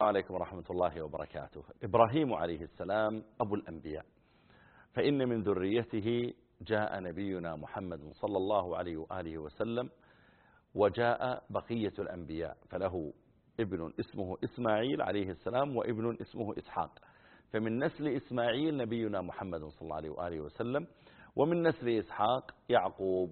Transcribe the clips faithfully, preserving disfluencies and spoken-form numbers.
عليكم ورحمة الله وبركاته. إبراهيم عليه السلام أبو الأنبياء، فإن من ذريته جاء نبينا محمد صلى الله عليه وآله وسلم، وجاء بقية الأنبياء، فله ابن اسمه إسماعيل عليه السلام وابن اسمه إسحاق. فمن نسل إسماعيل نبينا محمد صلى الله عليه وآله وسلم، ومن نسل إسحاق يعقوب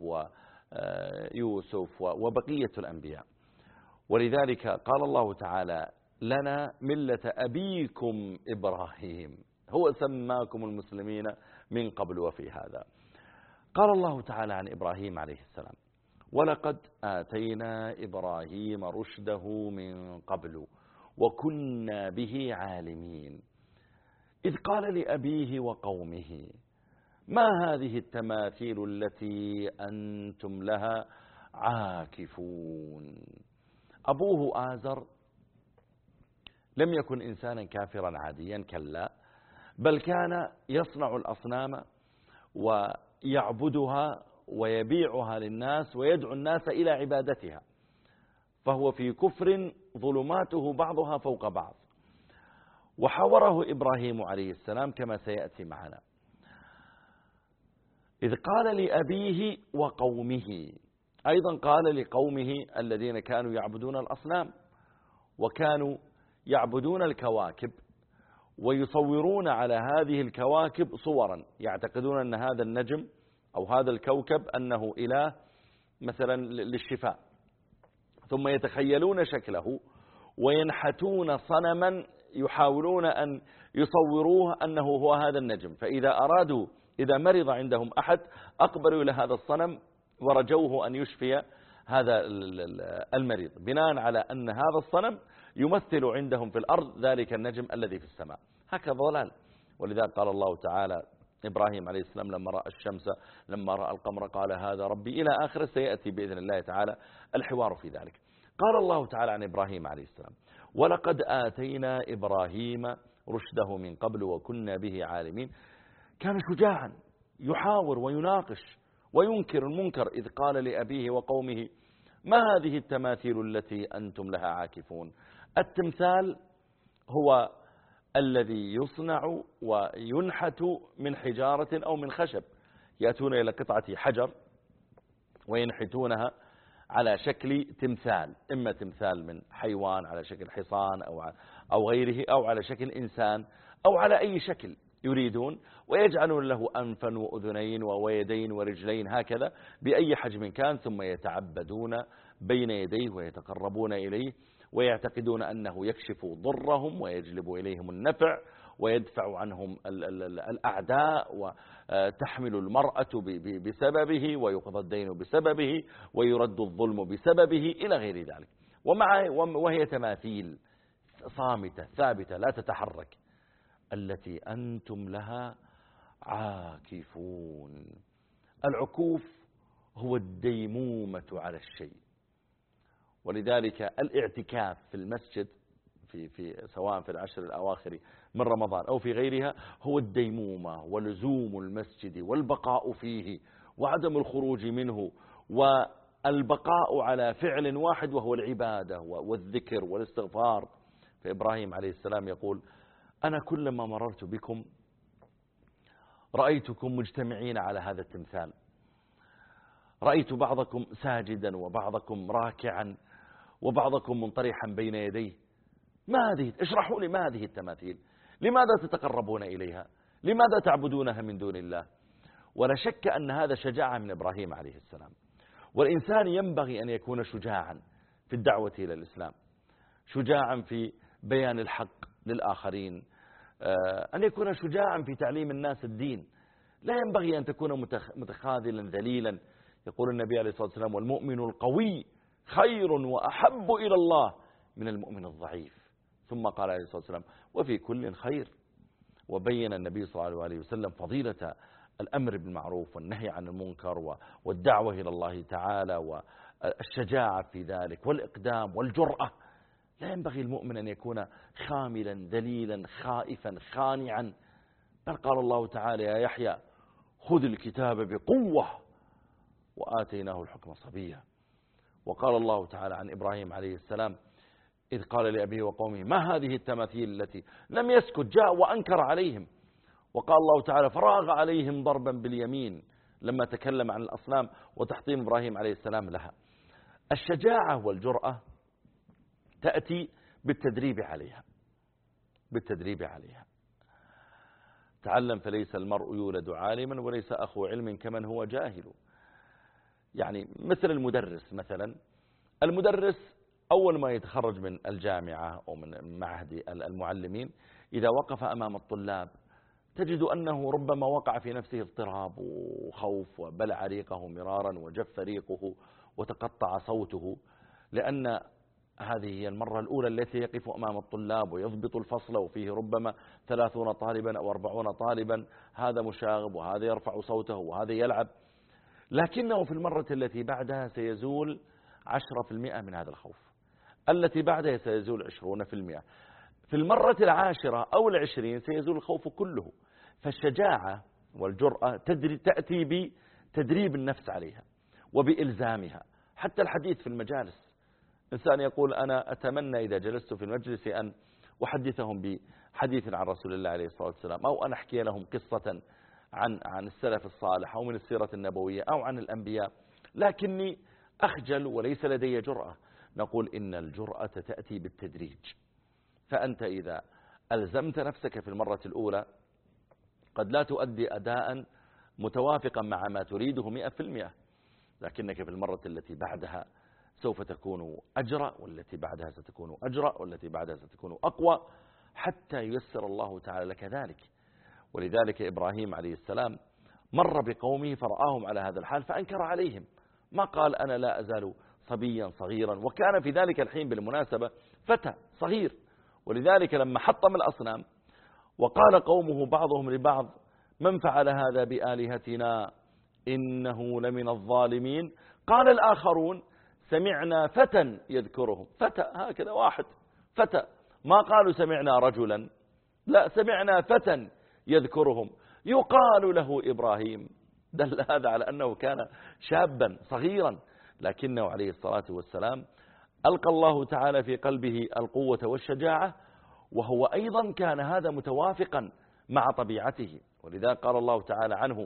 ويوسف وبقية الأنبياء. ولذلك قال الله تعالى لنا ملة أبيكم إبراهيم، هو سماكم المسلمين من قبل وفي هذا. قال الله تعالى عن إبراهيم عليه السلام: ولقد آتينا إبراهيم رشده من قبل وكنا به عالمين، إذ قال لأبيه وقومه ما هذه التماثيل التي أنتم لها عاكفون. أبوه آزر لم يكن إنسانا كافرا عاديا، كلا، بل كان يصنع الأصنام ويعبدها ويبيعها للناس ويدعو الناس إلى عبادتها، فهو في كفر ظلماته بعضها فوق بعض. وحاوره إبراهيم عليه السلام كما سيأتي معنا، إذ قال لأبيه وقومه، أيضا قال لقومه الذين كانوا يعبدون الأصنام وكانوا يعبدون الكواكب ويصورون على هذه الكواكب صورا، يعتقدون أن هذا النجم أو هذا الكوكب أنه إله مثلا للشفاء، ثم يتخيلون شكله وينحتون صنما يحاولون أن يصوروه أنه هو هذا النجم. فإذا أرادوا إذا مرض عندهم أحد أقبلوا إلى هذا الصنم ورجوه أن يشفي هذا المريض، بناء على أن هذا الصنم يمثل عندهم في الأرض ذلك النجم الذي في السماء. هكذا ضلال. ولذلك قال الله تعالى إبراهيم عليه السلام لما رأى الشمس لما رأى القمر قال هذا ربي، إلى آخر. سيأتي بإذن الله تعالى الحوار في ذلك. قال الله تعالى عن إبراهيم عليه السلام: ولقد آتينا إبراهيم رشده من قبل وكنا به عالمين. كان شجاعا يحاور ويناقش وينكر المنكر، إذ قال لأبيه وقومه ما هذه التماثيل التي أنتم لها عاكفون. التمثال هو الذي يصنع وينحت من حجارة أو من خشب، يأتون إلى قطعة حجر وينحتونها على شكل تمثال، إما تمثال من حيوان على شكل حصان أو أو غيره، أو على شكل إنسان، أو على أي شكل يريدون، ويجعلون له أنفا وأذنين ويدين ورجلين هكذا بأي حجم كان، ثم يتعبدون بين يديه ويتقربون إليه ويعتقدون أنه يكشف ضرهم ويجلب إليهم النفع ويدفع عنهم الأعداء، وتحمل المرأة بسببه ويقضى الدين بسببه ويرد الظلم بسببه إلى غير ذلك. ومع وهي تماثيل صامتة ثابتة لا تتحرك، التي أنتم لها عاكفون. العكوف هو الديمومة على الشيء، ولذلك الاعتكاف في المسجد في في سواء في العشر الأواخر من رمضان أو في غيرها هو الديمومة ولزوم المسجد والبقاء فيه وعدم الخروج منه، والبقاء على فعل واحد وهو العبادة والذكر والاستغفار. فإبراهيم عليه السلام يقول: أنا كلما مررت بكم رأيتكم مجتمعين على هذا التمثال، رأيت بعضكم ساجدا وبعضكم راكعا وبعضكم منطرحا بين يديه. ما هذه؟ اشرحوا لي ما هذه التماثيل؟ لماذا تتقربون إليها؟ لماذا تعبدونها من دون الله؟ ولا شك أن هذا شجاعة من إبراهيم عليه السلام. والإنسان ينبغي أن يكون شجاعا في الدعوة إلى الإسلام، شجاعا في بيان الحق للآخرين، أن يكون شجاعا في تعليم الناس الدين. لا ينبغي أن تكون متخاذلا ذليلا. يقول النبي عليه الصلاة والسلام: والمؤمن القوي خير وأحب إلى الله من المؤمن الضعيف. ثم قال عليه الصلاة والسلام: وفي كل خير. وبين النبي صلى الله عليه وسلم فضيلة الأمر بالمعروف والنهي عن المنكر والدعوة إلى الله تعالى والشجاعة في ذلك والإقدام والجرأة. لا ينبغي المؤمن أن يكون خاملا ذليلا خائفا خانعا، بل قال الله تعالى: يا يحيى خذ الكتاب بقوة وآتيناه الحكم صبيا. وقال الله تعالى عن إبراهيم عليه السلام: إذ قال لأبيه وقومه ما هذه التماثيل التي لم يسكت، جاء وأنكر عليهم. وقال الله تعالى فراغ عليهم ضربا باليمين لما تكلم عن الأصنام وتحطيم إبراهيم عليه السلام لها. الشجاعة والجرأة تأتي بالتدريب عليها، بالتدريب عليها. تعلم فليس المرء يولد عالما وليس أخو علم كمن هو جاهل. يعني مثل المدرس مثلا، المدرس أول ما يتخرج من الجامعة أو من معهد المعلمين إذا وقف أمام الطلاب تجد أنه ربما وقع في نفسه اضطراب وخوف وبلع ريقه مرارا وجف ريقه وتقطع صوته، لأن هذه هي المرة الأولى التي يقف أمام الطلاب ويضبط الفصل وفيه ربما ثلاثون طالبا أو أربعون طالبا، هذا مشاغب وهذا يرفع صوته وهذا يلعب. لكنه في المرة التي بعدها سيزول عشرة في المئة من هذا الخوف، التي بعدها سيزول عشرون في المئة، في المرة العاشرة أو العشرين سيزول الخوف كله. فالشجاعة والجرأة تأتي بتدريب النفس عليها وبإلزامها. حتى الحديث في المجالس، إنسان يقول أنا أتمنى إذا جلست في المجلس أن أحدثهم بحديث عن رسول الله عليه الصلاة والسلام، أو أن أحكي لهم قصة عن عن السلف الصالح أو من السيرة النبوية أو عن الأنبياء، لكني أخجل وليس لدي جرأة. نقول إن الجرأة تأتي بالتدريج. فأنت إذا ألزمت نفسك في المرة الأولى قد لا تؤدي أداء متوافقا مع ما تريده مئة في المئة، لكنك في المرة التي بعدها سوف تكون أجرأ، والتي بعدها ستكون أجرأ، والتي بعدها ستكون أقوى، حتى ييسر الله تعالى لك ذلك. ولذلك إبراهيم عليه السلام مر بقومه فرآهم على هذا الحال فأنكر عليهم، ما قال أنا لا أزال صبيا صغيرا، وكان في ذلك الحين بالمناسبة فتى صغير. ولذلك لما حطم الأصنام وقال قومه بعضهم لبعض من فعل هذا بآلهتنا إنه لمن الظالمين، قال الآخرون سمعنا فتى يذكرهم. فتى هكذا واحد فتى، ما قالوا سمعنا رجلا، لا سمعنا فتى يذكرهم يقال له إبراهيم. دل هذا على أنه كان شابا صغيرا، لكنه عليه الصلاة والسلام ألقى الله تعالى في قلبه القوة والشجاعة، وهو أيضا كان هذا متوافقا مع طبيعته. ولذا قال الله تعالى عنه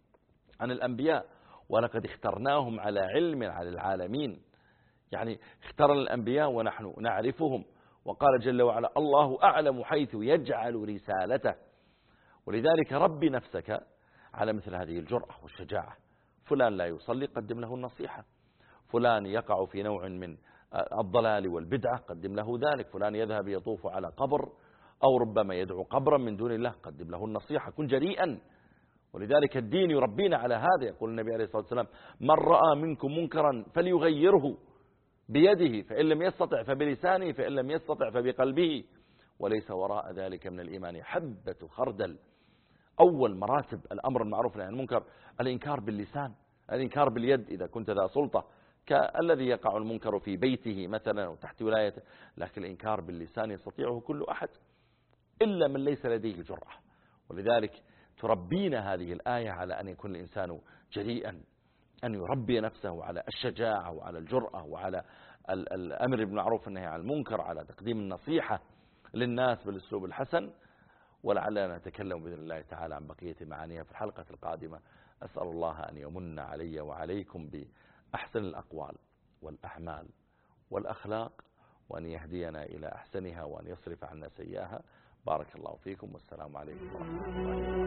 عن الأنبياء ولقد اخترناهم على علم على العالمين، يعني اخترنا الأنبياء ونحن نعرفهم. وقال جل وعلا الله أعلم حيث يجعل رسالته. ولذلك ربي نفسك على مثل هذه الجرأة والشجاعة. فلان لا يصلي قدم له النصيحة، فلان يقع في نوع من الضلال والبدعة قدم له ذلك، فلان يذهب يطوف على قبر أو ربما يدعو قبرا من دون الله قدم له النصيحة، كن جريئا. ولذلك الدين يربينا على هذا. يقول النبي عليه الصلاة والسلام من رأى منكم منكرا فليغيره بيده فإن لم يستطع فبلسانه فإن لم يستطع فبقلبه وليس وراء ذلك من الإيمان حبة خردل. أول مراتب الأمر المعروف والنهي عن المنكر الإنكار باللسان، الإنكار باليد إذا كنت ذا سلطة، كالذي يقع المنكر في بيته مثلا أو تحت ولايته. لكن الإنكار باللسان يستطيعه كل أحد إلا من ليس لديه جرأة. ولذلك تربينا هذه الآية على أن يكون الإنسان جريئا، أن يربي نفسه على الشجاعة وعلى الجرأة وعلى الأمر بالمعروف والنهي عن المنكر، على تقديم النصيحة للناس بالأسلوب الحسن. ولعلنا نتكلم بإذن الله تعالى عن بقية معانيها في الحلقة القادمة. أسأل الله أن يمن علي وعليكم بأحسن الأقوال والأعمال والأخلاق، وأن يهدينا إلى أحسنها وأن يصرف عنا سيئها. بارك الله فيكم والسلام عليكم ورحمة الله وبركاته.